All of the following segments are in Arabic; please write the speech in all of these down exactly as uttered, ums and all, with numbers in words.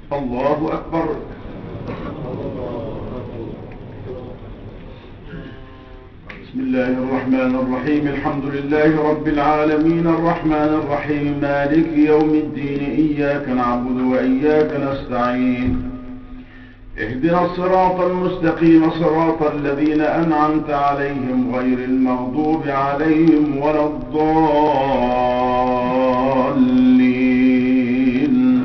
الله أكبر. بسم الله الرحمن الرحيم. الحمد لله رب العالمين الرحمن الرحيم مالك يوم الدين، إياك نعبد وإياك نستعين، اهدنا الصراط المستقيم صراط الذين أنعمت عليهم غير المغضوب عليهم ولا الضالين.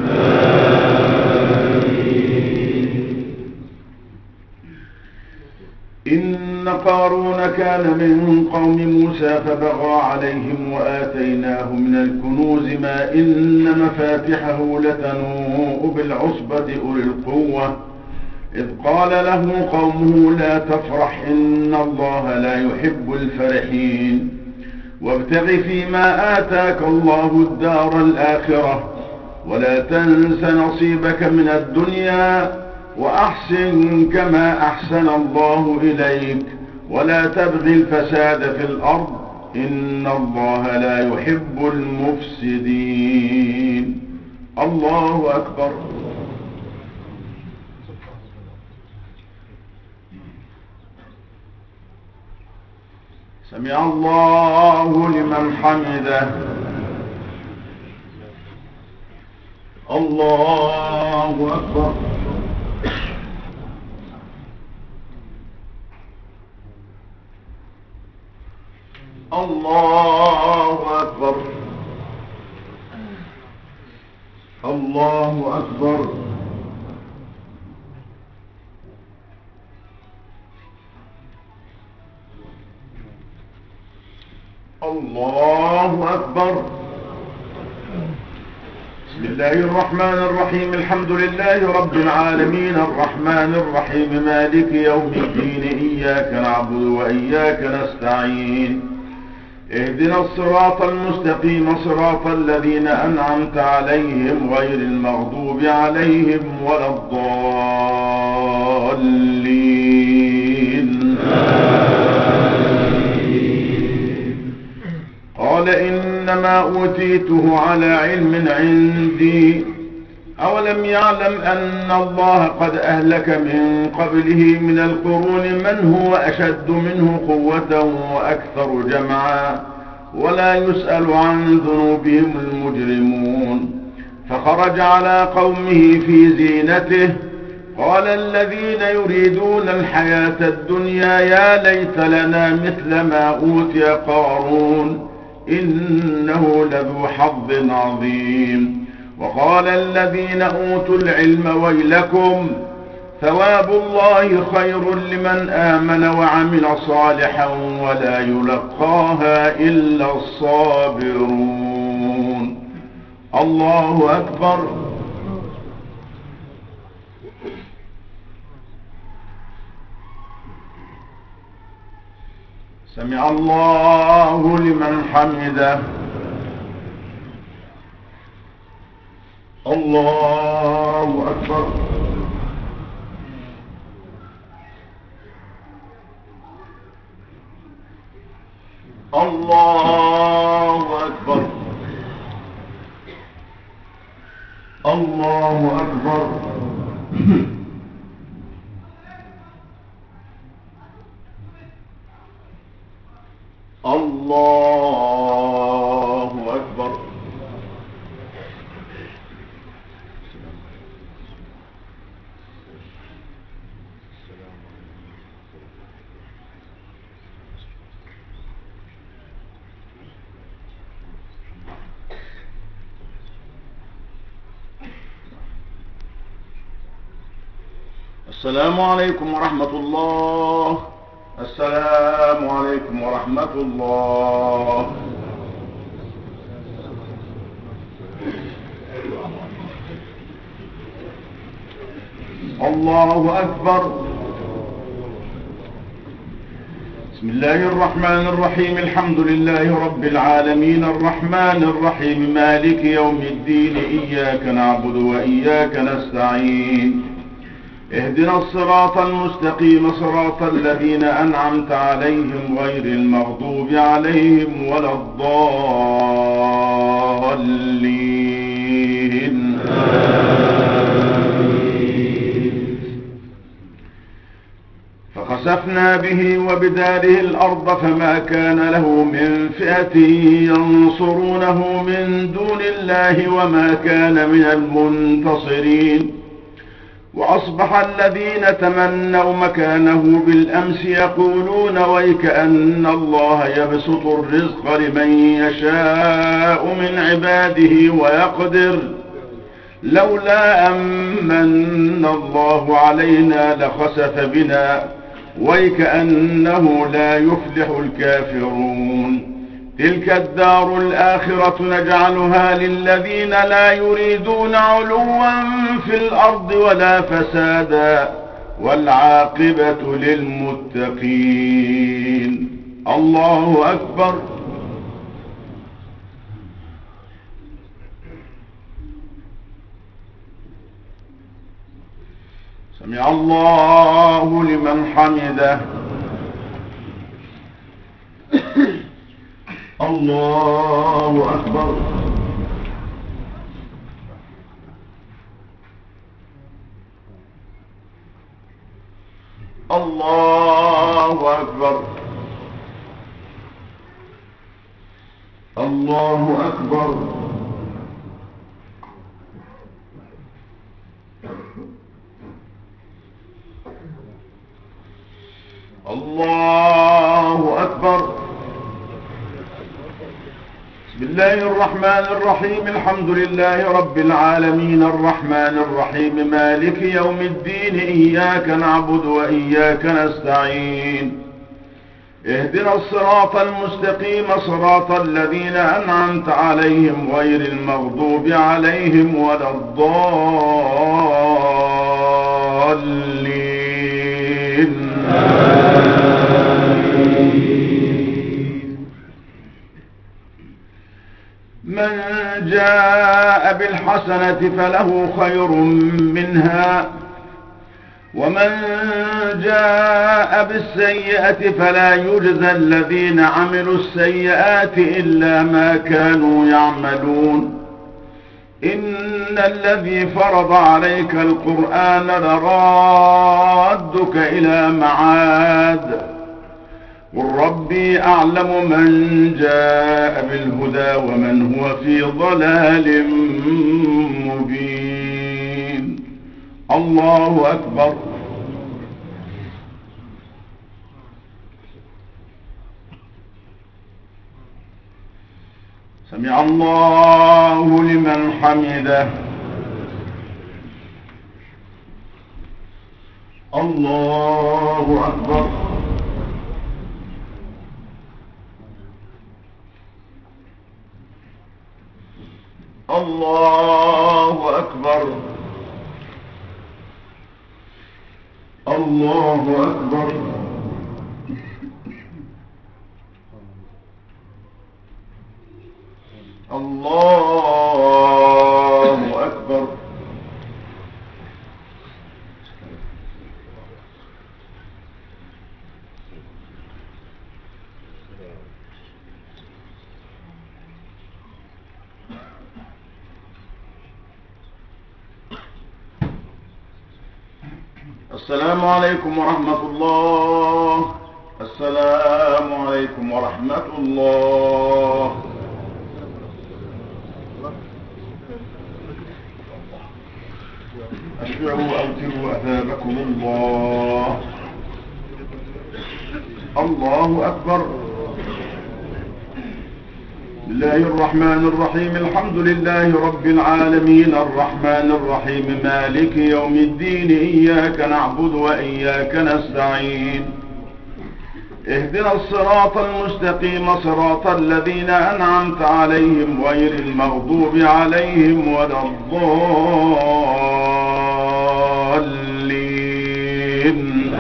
إن قارون كان من قوم موسى فبغى عليهم وآتيناه من الكنوز ما إن مفاتحه لتنوء بالعصبة أولي القوة، إذ قال له قومه لا تفرح إن الله لا يحب الفرحين، وابتغ فيما آتاك الله الدار الآخرة ولا تنس نصيبك من الدنيا وأحسن كما أحسن الله إليك ولا تبغي الفساد في الأرض إن الله لا يحب المفسدين. الله أكبر. سمع الله لمن حمده. الله أكبر. الله أكبر. الله أكبر. الله أكبر. بسم الله الرحمن الرحيم. الحمد لله رب العالمين الرحمن الرحيم مالك يوم الدين، إياك نعبد وإياك نستعين، اهدنا الصراط المستقيم صراط الذين أنعمت عليهم غير المغضوب عليهم ولا الضالين. قال إنما أوتيته على علم عندي أولم يعلم أن الله قد أهلك من قبله من القرون من هو أشد منه قوة وأكثر جمعا ولا يسأل عن ذنوبهم المجرمون. فخرج على قومه في زينته قال الذين يريدون الحياة الدنيا يا ليت لنا مثل ما أوتي قارون إنه لذو حظ عظيم. وقال الذين أوتوا العلم ويلكم ثواب الله خير لمن آمن وعمل صالحا ولا يلقاها إلا الصابرون. الله أكبر. سمع الله لمن حمده. الله أكبر. الله أكبر. الله أكبر. الله أكبر. السلام عليكم ورحمة الله. السلام عليكم ورحمة الله. الله أكبر. بسم الله الرحمن الرحيم. الحمد لله رب العالمين الرحمن الرحيم مالك يوم الدين، إياك نعبد وإياك نستعين، اهدنا الصراط المستقيم صراط الذين أنعمت عليهم غير المغضوب عليهم ولا الضالين. فخسفنا به وبداره الأرض فما كان له من فئة ينصرونه من دون الله وما كان من المنتصرين. وأصبح الذين تمنوا مكانه بالأمس يقولون ويكأن الله يبسط الرزق لمن يشاء من عباده ويقدر لولا أمن الله علينا لخسف بنا ويكأنه لا يفلح الكافرون. تلك الدار الآخرة نجعلها للذين لا يريدون علوا في الأرض ولا فسادا والعاقبة للمتقين. الله أكبر. سمع الله لمن حمده. الله أكبر. الله أكبر. الله أكبر. الله أكبر. بسم الله الرحمن الرحيم. الحمد لله رب العالمين الرحمن الرحيم مالك يوم الدين. إياك نعبد وإياك نستعين. اهدنا الصراط المستقيم صراط الذين أنعمت عليهم غير المغضوب عليهم ولا الضالين. من جاء بالحسنة فله خير منها ومن جاء بالسيئة فلا يجزى الذين عملوا السيئات إلا ما كانوا يعملون. إن الذي فرض عليك القرآن لرادك إلى معاد قل ربي أعلم من جاء بالهدى ومن هو في ضلال مبين. الله أكبر. سمع الله لمن حمده. الله أكبر. الله أكبر. الله أكبر. الله أكبر. السلام عليكم ورحمة الله. السلام عليكم ورحمة الله. أشبعوا أوتروا أثابكم الله. الله أكبر. بسم الله الرحمن الرحيم. الحمد لله رب العالمين الرحمن الرحيم مالك يوم الدين. إياك نعبد وإياك نستعين. اهدنا الصراط المستقيم صراط الذين أنعمت عليهم غير المغضوب عليهم ولا الضالين.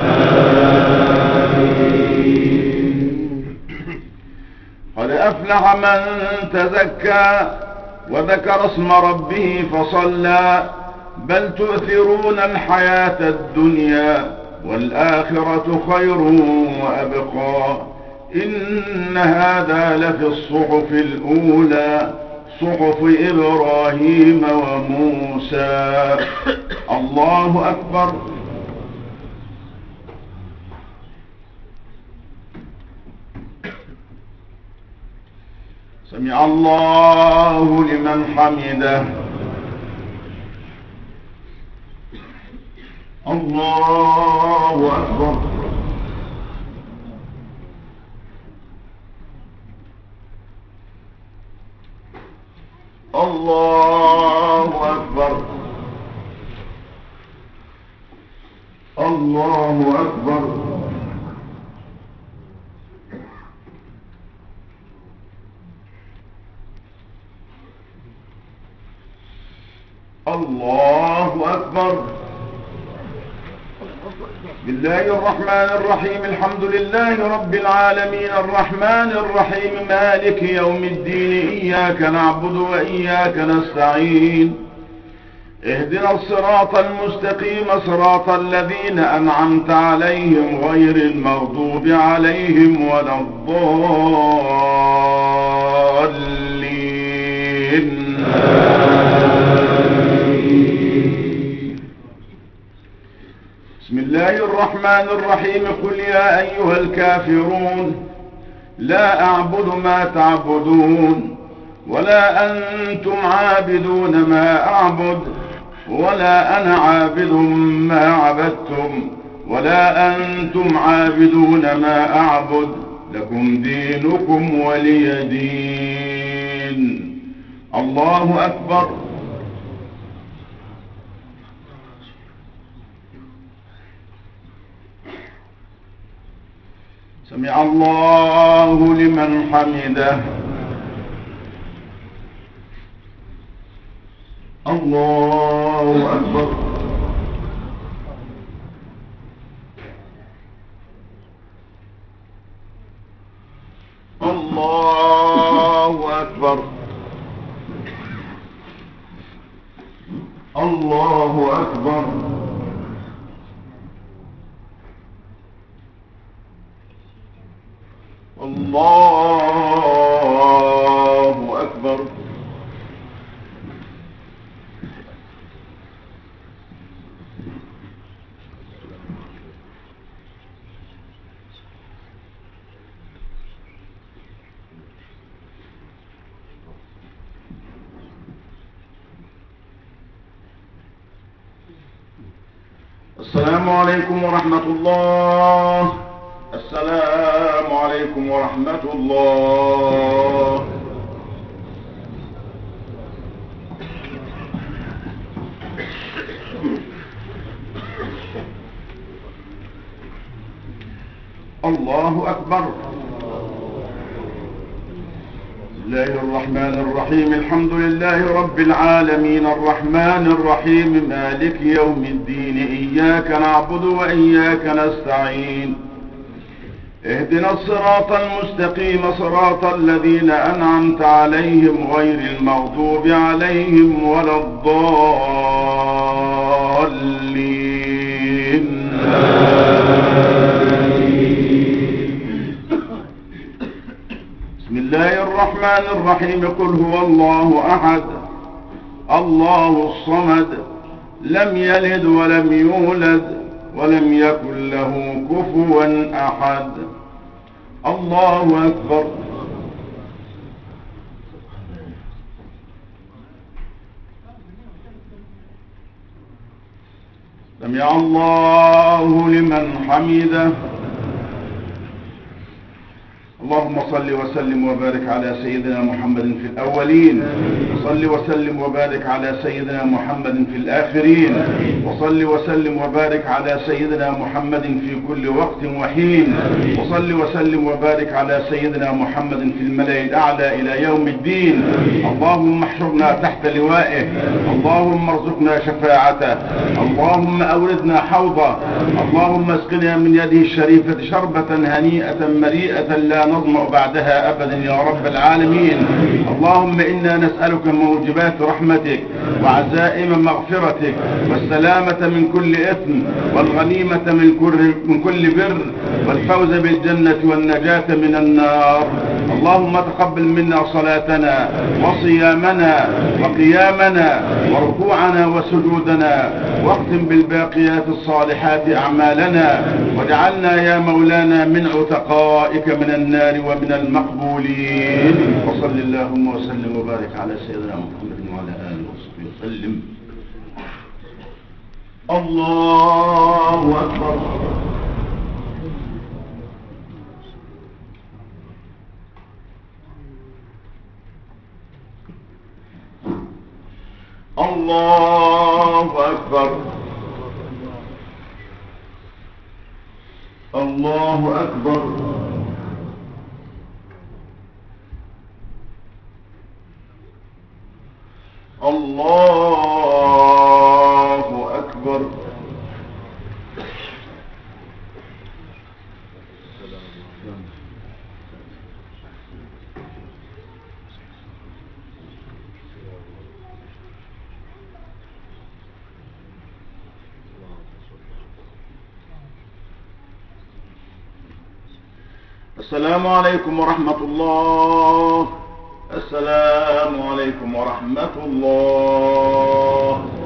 قد أفلح من تزكى وذكر اسم ربه فصلى بل تؤثرون الحياة الدنيا والآخرة خير وأبقى. إن هذا لفي الصحف الأولى صحف إبراهيم وموسى. الله أكبر. سمع الله لمن حمده. الله أكبر. الله أكبر. الله أكبر. الله أكبر. بسم الله الرحمن الرحيم. الحمد لله رب العالمين الرحمن الرحيم مالك يوم الدين. إياك نعبد وإياك نستعين. اهدنا الصراط المستقيم صراط الذين أنعمت عليهم غير المغضوب عليهم ولا الضالين. بسم الله الرحمن الرحيم. قل يا أيها الكافرون لا أعبد ما تعبدون ولا أنتم عابدون ما أعبد ولا أنا عابد ما عبدتم ولا أنتم عابدون ما أعبد لكم دينكم ولي دين. الله أكبر. سمع الله لمن حمده. الله أكبر. الله أكبر. الله أكبر. الله أكبر. السلام عليكم ورحمة الله. السلام عليكم ورحمة الله. الله أكبر. بسم الله الرحمن الرحيم. الحمد لله رب العالمين الرحمن الرحيم مالك يوم الدين. إياك نعبد وإياك نستعين. اهدنا الصراط المستقيم صراط الذين أنعمت عليهم غير المغضوب عليهم ولا الضالين. بسم الله الرحمن الرحيم. قل هو الله أحد الله الصمد لم يلد ولم يولد ولم يكن له كفوا أحد. الله أكبر. سمع الله لمن حمده. اللهم صل وسلم وبارك على سيدنا محمد في الأولين وصل وسلم وبارك على سيدنا محمد في الآخرين وصل وسلم وبارك على سيدنا محمد في كل وقت وحين وصل وسلم وبارك على سيدنا محمد في الملأ الأعلى إلى يوم الدين. اللهم احشرنا تحت لوائه. اللهم ارزقنا شفاعته. اللهم أوردنا حوضه. اللهم اسقنا من يده الشريفة شربة هنيئة مريئة لا نظمأ بعدها أبدا يا رب العالمين. اللهم إنا نسألك موجبات رحمتك وعزائم مغفرتك، والسلامة من كل إثم، والغنيمة من كل, من كل بر، والفوز بالجنة والنجاة من النار. اللهم تقبل منا صلاتنا وصيامنا وقيامنا وركوعنا وسجودنا، واختم بالباقيات الصالحات أعمالنا، واجعلنا يا مولانا من عتقائك من النار ومن المقبولين. وصل اللهم وسلم وبارك على سيدنا محمد وعلى آله وصحبه وسلم. الله أكبر. الله أكبر. الله أكبر. الله أكبر. السلام عليكم ورحمة الله. السلام عليكم ورحمة الله.